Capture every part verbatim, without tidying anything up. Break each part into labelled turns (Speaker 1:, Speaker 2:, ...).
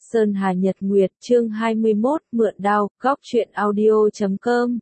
Speaker 1: Sơn Hà Nhật Nguyệt, chương hai mươi mốt, mượn đao, góc truyện audio chấm com.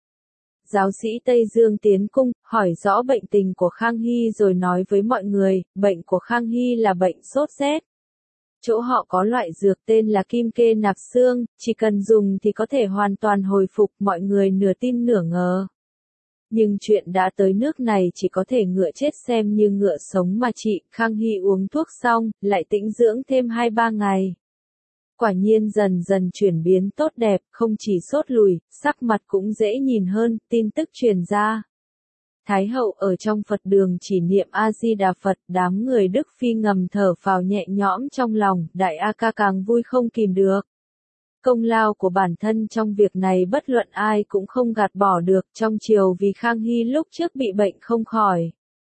Speaker 1: Giáo sĩ Tây Dương tiến cung, hỏi rõ bệnh tình của Khang Hy rồi nói với mọi người, bệnh của Khang Hy là bệnh sốt rét. Chỗ họ có loại dược tên là kim kê nạp xương, chỉ cần dùng thì có thể hoàn toàn hồi phục, mọi người nửa tin nửa ngờ. Nhưng chuyện đã tới nước này chỉ có thể ngựa chết xem như ngựa sống mà chị. Khang Hy uống thuốc xong, lại tĩnh dưỡng thêm hai ba ngày. Quả nhiên dần dần chuyển biến tốt đẹp, không chỉ sốt lùi, sắc mặt cũng dễ nhìn hơn, tin tức truyền ra. Thái hậu ở trong Phật đường chỉ niệm A-di-đà Phật, đám người Đức Phi ngầm thở phào nhẹ nhõm trong lòng, đại A ca càng vui không kìm được. Công lao của bản thân trong việc này bất luận ai cũng không gạt bỏ được, trong triều vì Khang Hy lúc trước bị bệnh không khỏi.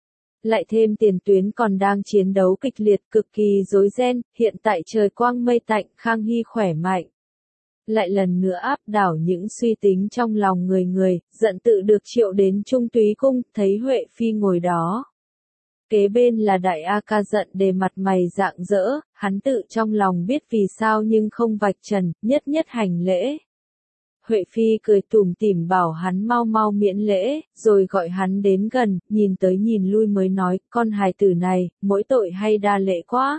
Speaker 1: Lại thêm tiền tuyến còn đang chiến đấu kịch liệt cực kỳ rối ren, hiện tại trời quang mây tạnh, Khang Hy khỏe mạnh. Lại lần nữa áp đảo những suy tính trong lòng người người, giận tự được triệu đến Trung Túy Cung, thấy Huệ Phi ngồi đó. Kế bên là đại A ca giận đề mặt mày rạng rỡ, hắn tự trong lòng biết vì sao nhưng không vạch trần, nhất nhất hành lễ. Huệ Phi cười tủm tỉm bảo hắn mau mau miễn lễ, rồi gọi hắn đến gần, nhìn tới nhìn lui mới nói, con hài tử này, mỗi tội hay đa lễ quá.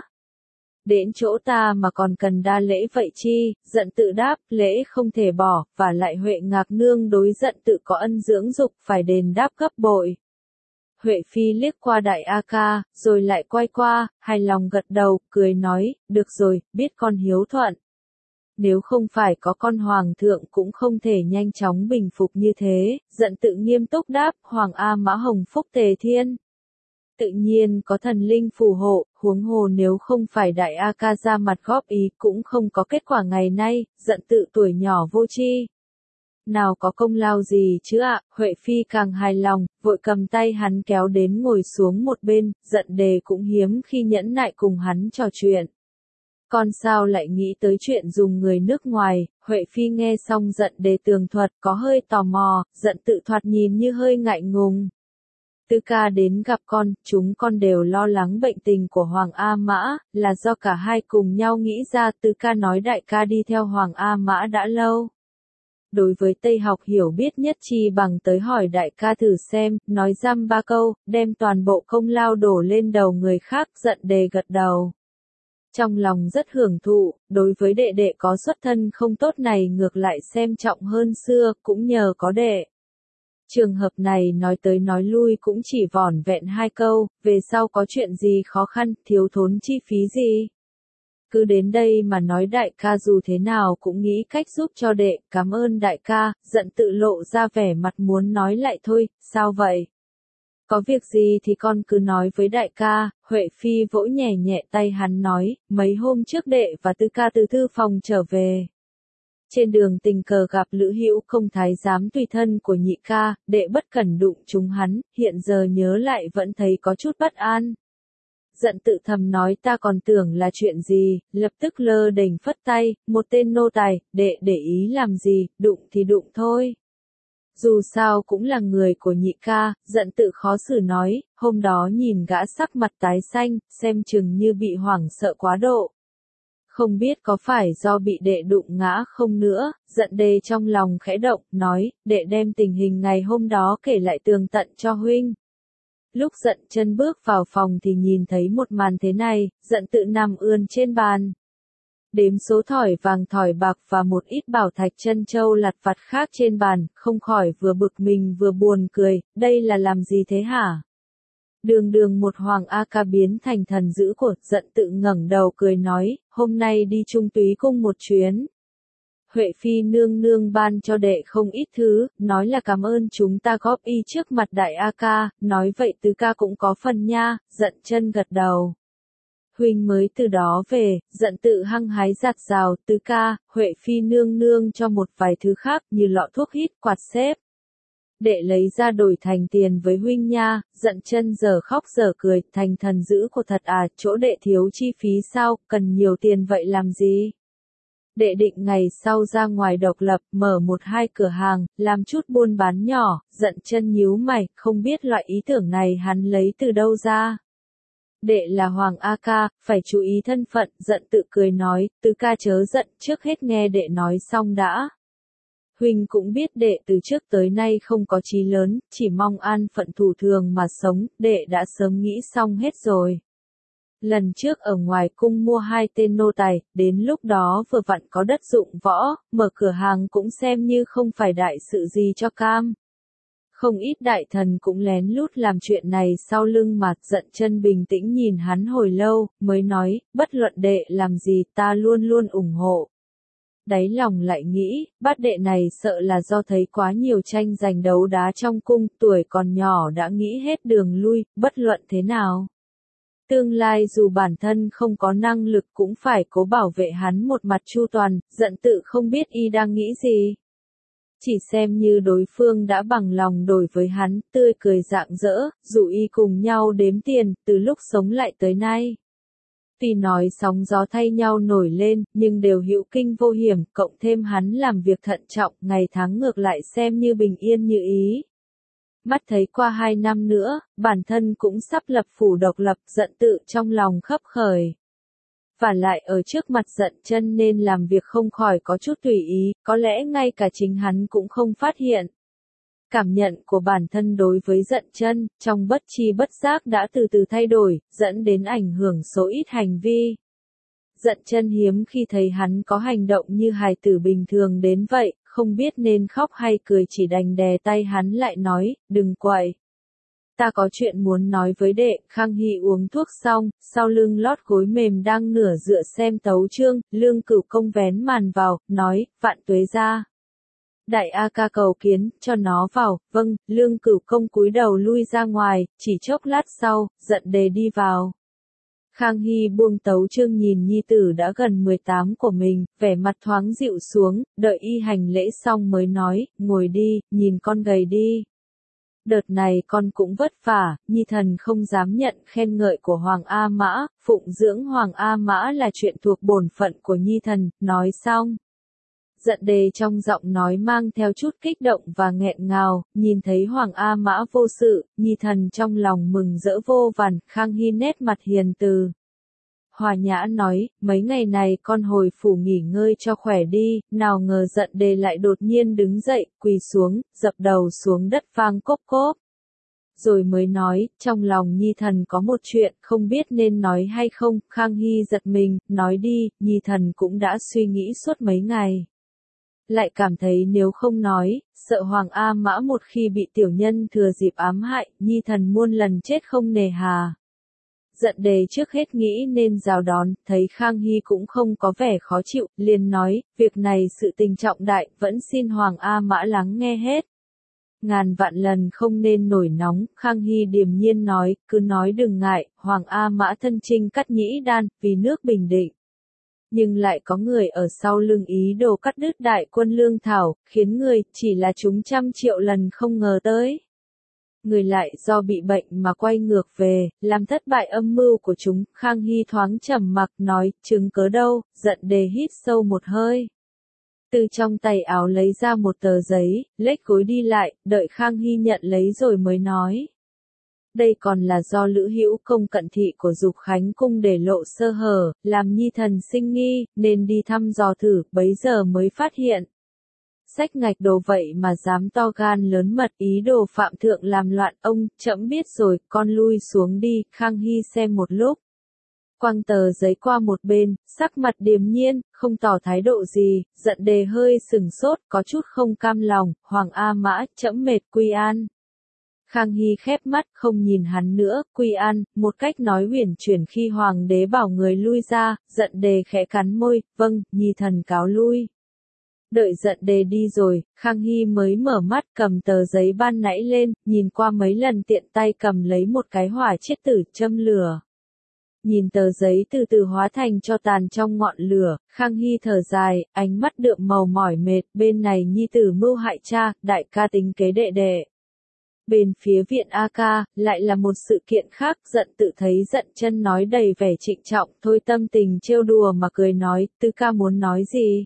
Speaker 1: Đến chỗ ta mà còn cần đa lễ vậy chi, giận tự đáp, lễ không thể bỏ, và lại Huệ Ngạc Nương đối giận tự có ân dưỡng dục, phải đền đáp gấp bội. Huệ Phi liếc qua đại A ca, rồi lại quay qua, hài lòng gật đầu, cười nói, được rồi, biết con hiếu thuận. Nếu không phải có con hoàng thượng cũng không thể nhanh chóng bình phục như thế, giận tự nghiêm túc đáp, Hoàng A Mã Hồng Phúc Tề Thiên. Tự nhiên có thần linh phù hộ, huống hồ nếu không phải đại A ca ra mặt góp ý cũng không có kết quả ngày nay, giận tự tuổi nhỏ vô tri. Nào có công lao gì chứ ạ, Huệ Phi càng hài lòng, vội cầm tay hắn kéo đến ngồi xuống một bên, giận đề cũng hiếm khi nhẫn nại cùng hắn trò chuyện. Con sao lại nghĩ tới chuyện dùng người nước ngoài, Huệ Phi nghe xong giận đề tường thuật có hơi tò mò, giận tự thoạt nhìn như hơi ngại ngùng. Tư ca đến gặp con, chúng con đều lo lắng bệnh tình của Hoàng A Mã, là do cả hai cùng nhau nghĩ ra. Tư ca nói đại ca đi theo Hoàng A Mã đã lâu. Đối với Tây học hiểu biết nhất chi bằng tới hỏi đại ca thử xem, nói dăm ba câu, đem toàn bộ công lao đổ lên đầu người khác, giận đề gật đầu. Trong lòng rất hưởng thụ, đối với đệ đệ có xuất thân không tốt này ngược lại xem trọng hơn xưa, cũng nhờ có đệ. Trường hợp này nói tới nói lui cũng chỉ vỏn vẹn hai câu, về sau có chuyện gì khó khăn, thiếu thốn chi phí gì. Cứ đến đây mà nói đại ca dù thế nào cũng nghĩ cách giúp cho đệ, cảm ơn đại ca, giận tự lộ ra vẻ mặt muốn nói lại thôi, sao vậy? Có việc gì thì con cứ nói với đại ca, Huệ Phi vỗ nhẹ nhẹ tay hắn nói, mấy hôm trước đệ và Tư ca từ thư phòng trở về. Trên đường tình cờ gặp Lữ Hữu Công thái giám tùy thân của nhị ca, đệ bất cẩn đụng trúng hắn, hiện giờ nhớ lại vẫn thấy có chút bất an. Giận tự thầm nói ta còn tưởng là chuyện gì, lập tức lơ đễnh phất tay, một tên nô tài, đệ để ý làm gì, đụng thì đụng thôi. Dù sao cũng là người của nhị ca, giận tự khó xử nói, hôm đó nhìn gã sắc mặt tái xanh, xem chừng như bị hoảng sợ quá độ. Không biết có phải do bị đệ đụng ngã không nữa, giận đề trong lòng khẽ động, nói, đệ đem tình hình ngày hôm đó kể lại tường tận cho huynh. Lúc giận chân bước vào phòng thì nhìn thấy một màn thế này, giận tự nằm ươn trên bàn. Đếm số thỏi vàng thỏi bạc và một ít bảo thạch chân châu lặt vặt khác trên bàn, không khỏi vừa bực mình vừa buồn cười, đây là làm gì thế hả? Đường đường một Hoàng A ca biến thành thần dữ của, giận tự ngẩng đầu cười nói, hôm nay đi Trung Túy Cung một chuyến. Huệ Phi nương nương ban cho đệ không ít thứ, nói là cảm ơn chúng ta góp y trước mặt đại A ca, nói vậy Tứ ca cũng có phần nha, giận chân gật đầu. Huynh mới từ đó về, giận tự hăng hái giặt rào, Tứ ca, Huệ Phi nương nương cho một vài thứ khác như lọ thuốc hít, quạt xếp. Đệ lấy ra đổi thành tiền với huynh nha, giận chân giờ khóc giờ cười, thành thần dữ của thật à, chỗ đệ thiếu chi phí sao, cần nhiều tiền vậy làm gì? Đệ định ngày sau ra ngoài độc lập, mở một hai cửa hàng, làm chút buôn bán nhỏ, giận chân nhíu mày, không biết loại ý tưởng này hắn lấy từ đâu ra. Đệ là Hoàng A Ca, phải chú ý thân phận, giận tự cười nói, tứ ca chớ giận, trước hết nghe đệ nói xong đã. Huynh cũng biết đệ từ trước tới nay không có chí lớn, chỉ mong an phận thủ thường mà sống, đệ đã sớm nghĩ xong hết rồi. Lần trước ở ngoài cung mua hai tên nô tài, đến lúc đó vừa vặn có đất dụng võ, mở cửa hàng cũng xem như không phải đại sự gì cho cam. Không ít đại thần cũng lén lút làm chuyện này sau lưng mà giận chân bình tĩnh nhìn hắn hồi lâu, mới nói, bất luận đệ làm gì ta luôn luôn ủng hộ. Đáy lòng lại nghĩ, bát đệ này sợ là do thấy quá nhiều tranh giành đấu đá trong cung, tuổi còn nhỏ đã nghĩ hết đường lui, bất luận thế nào. Tương lai dù bản thân không có năng lực cũng phải cố bảo vệ hắn một mặt chu toàn, giận tự không biết y đang nghĩ gì. Chỉ xem như đối phương đã bằng lòng đổi với hắn, tươi cười rạng rỡ, dụ y cùng nhau đếm tiền, từ lúc sống lại tới nay. Tuy nói sóng gió thay nhau nổi lên, nhưng đều hữu kinh vô hiểm, cộng thêm hắn làm việc thận trọng, ngày tháng ngược lại xem như bình yên như ý. Mắt thấy qua hai năm nữa, bản thân cũng sắp lập phủ độc lập, giận tự trong lòng khấp khởi. Và lại ở trước mặt giận chân nên làm việc không khỏi có chút tùy ý, có lẽ ngay cả chính hắn cũng không phát hiện. Cảm nhận của bản thân đối với giận chân, trong bất chi bất giác đã từ từ thay đổi, dẫn đến ảnh hưởng số ít hành vi. Giận chân hiếm khi thấy hắn có hành động như hài tử bình thường đến vậy, không biết nên khóc hay cười chỉ đành đè tay hắn lại nói, đừng quậy. Ta có chuyện muốn nói với đệ. Khang Hy uống thuốc xong, sau lưng lót gối mềm đang nửa dựa xem tấu chương, Lương Cửu Công vén màn vào, nói, vạn tuế ra. Đại A Ca cầu kiến, cho nó vào, vâng, Lương Cửu Công cúi đầu lui ra ngoài, chỉ chốc lát sau, giận đề đi vào. Khang Hy buông tấu chương nhìn nhi tử đã gần mười tám của mình, vẻ mặt thoáng dịu xuống, đợi y hành lễ xong mới nói, ngồi đi, nhìn con gầy đi. Đợt này con cũng vất vả, nhi thần không dám nhận khen ngợi của Hoàng A Mã, phụng dưỡng Hoàng A Mã là chuyện thuộc bổn phận của nhi thần, nói xong. Giận đề trong giọng nói mang theo chút kích động và nghẹn ngào, nhìn thấy Hoàng A Mã vô sự, nhi thần trong lòng mừng rỡ vô vàn, Khang Hy nét mặt hiền từ. Hòa nhã nói, mấy ngày này con hồi phủ nghỉ ngơi cho khỏe đi, nào ngờ giận đề lại đột nhiên đứng dậy, quỳ xuống, dập đầu xuống đất vang cốp cốp. Rồi mới nói, trong lòng nhi thần có một chuyện, không biết nên nói hay không, Khang Hy giật mình, nói đi, nhi thần cũng đã suy nghĩ suốt mấy ngày. Lại cảm thấy nếu không nói, sợ Hoàng A Mã một khi bị tiểu nhân thừa dịp ám hại, nhi thần muôn lần chết không nề hà. Giận đề trước hết nghĩ nên rào đón, thấy Khang Hy cũng không có vẻ khó chịu, liền nói, việc này sự tình trọng đại, vẫn xin Hoàng A Mã lắng nghe hết. Ngàn vạn lần không nên nổi nóng, Khang Hy điềm nhiên nói, cứ nói đừng ngại, Hoàng A Mã thân chinh cắt nhĩ đan, vì nước bình định. Nhưng lại có người ở sau lưng ý đồ cắt đứt đại quân lương thảo, khiến người chỉ là chúng trăm triệu lần không ngờ tới. Người lại do bị bệnh mà quay ngược về, làm thất bại âm mưu của chúng, Khang Hy thoáng trầm mặc nói, chứng cớ đâu, giận đề hít sâu một hơi. Từ trong tay áo lấy ra một tờ giấy, lết gối đi lại, đợi Khang Hy nhận lấy rồi mới nói. Đây còn là do Lữ Hữu Công cận thị của Dục Khánh cung để lộ sơ hở, làm nhi thần sinh nghi, nên đi thăm dò thử, bấy giờ mới phát hiện. Sách ngạch đồ vậy mà dám to gan lớn mật ý đồ phạm thượng làm loạn ông, trẫm biết rồi, con lui xuống đi, Khang Hy xem một lúc. Quăng tờ giấy qua một bên, sắc mặt điềm nhiên, không tỏ thái độ gì, giận đề hơi sừng sốt, có chút không cam lòng, Hoàng A Mã, trẫm mệt quy an. Khang Hy khép mắt, không nhìn hắn nữa, quy an, một cách nói huyền chuyển khi hoàng đế bảo người lui ra, giận đề khẽ cắn môi, vâng, nhi thần cáo lui. Đợi giận đề đi rồi, Khang Hy mới mở mắt cầm tờ giấy ban nãy lên, nhìn qua mấy lần tiện tay cầm lấy một cái hỏa chiết tử châm lửa. Nhìn tờ giấy từ từ hóa thành cho tàn trong ngọn lửa, Khang Hy thở dài, ánh mắt đượm màu mỏi mệt, bên này nhi tử mưu hại cha, đại ca tính kế đệ đệ. Bên phía viện A Ca, lại là một sự kiện khác, giận tự thấy giận chân nói đầy vẻ trịnh trọng, thôi tâm tình trêu đùa mà cười nói, tư ca muốn nói gì?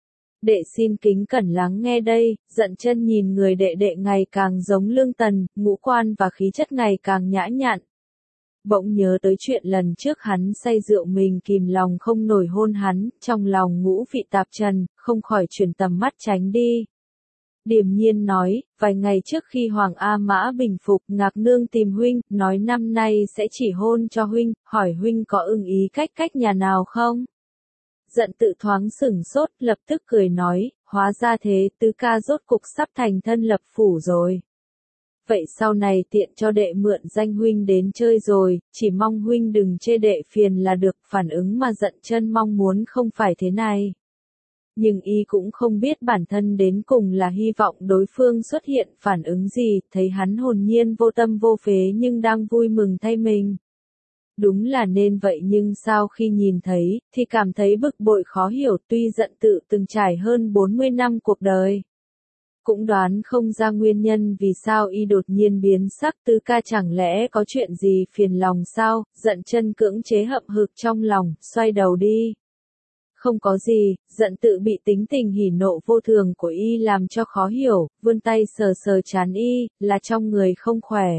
Speaker 1: Đệ xin kính cẩn lắng nghe đây, giận chân nhìn người đệ đệ ngày càng giống Lương Tần, ngũ quan và khí chất ngày càng nhã nhặn. Bỗng nhớ tới chuyện lần trước hắn say rượu mình kìm lòng không nổi hôn hắn, trong lòng ngũ vị tạp trần, không khỏi chuyển tầm mắt tránh đi. Điềm nhiên nói, vài ngày trước khi Hoàng A Mã bình phục, Ngạc Nương tìm huynh, nói năm nay sẽ chỉ hôn cho huynh, hỏi huynh có ưng ý cách cách nhà nào không? Giận Tự thoáng sửng sốt, lập tức cười nói, hóa ra thế, tứ ca rốt cục sắp thành thân lập phủ rồi. Vậy sau này tiện cho đệ mượn danh huynh đến chơi rồi, chỉ mong huynh đừng chê đệ phiền là được. Phản ứng mà Dận Chân mong muốn không phải thế này. Nhưng y cũng không biết bản thân đến cùng là hy vọng đối phương xuất hiện phản ứng gì, thấy hắn hồn nhiên vô tâm vô phế nhưng đang vui mừng thay mình. Đúng là nên vậy nhưng sao khi nhìn thấy, thì cảm thấy bực bội khó hiểu, tuy Dận Tự từng trải hơn bốn mươi năm cuộc đời. Cũng đoán không ra nguyên nhân vì sao y đột nhiên biến sắc. Tứ ca chẳng lẽ có chuyện gì phiền lòng sao? Dận Chân cưỡng chế hậm hực trong lòng, xoay đầu đi. Không có gì. Dận Tự bị tính tình hỉ nộ vô thường của y làm cho khó hiểu, vươn tay sờ sờ trán y, là trong người không khỏe.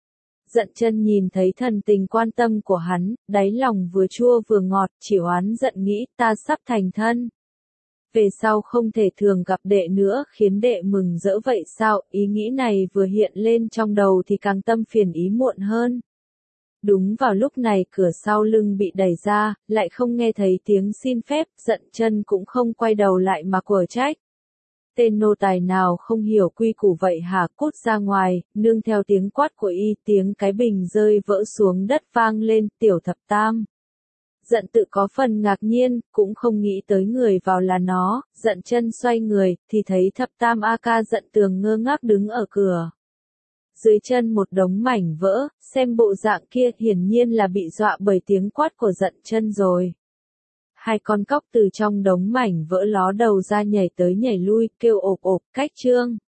Speaker 1: Dận Chân nhìn thấy thần tình quan tâm của hắn, đáy lòng vừa chua vừa ngọt, chỉ oán giận nghĩ, ta sắp thành thân. Về sau không thể thường gặp đệ nữa, khiến đệ mừng rỡ vậy sao? Ý nghĩ này vừa hiện lên trong đầu thì càng tâm phiền ý muộn hơn. Đúng vào lúc này cửa sau lưng bị đẩy ra, lại không nghe thấy tiếng xin phép, Dận Chân cũng không quay đầu lại mà quở trách. Tên nô tài nào không hiểu quy củ vậy hả? Cút ra ngoài. Nương theo tiếng quát của y, tiếng cái bình rơi vỡ xuống đất vang lên. Tiểu Thập Tam. Dận Tự có phần ngạc nhiên, cũng không nghĩ tới người vào là nó. Dận Chân xoay người, thì thấy Thập Tam A Ca Dận Tường ngơ ngác đứng ở cửa. Dưới chân một đống mảnh vỡ, xem bộ dạng kia hiển nhiên là bị dọa bởi tiếng quát của Dận Chân rồi. Hai con cóc từ trong đống mảnh vỡ ló đầu ra nhảy tới nhảy lui, kêu ộp ộp, cách trương.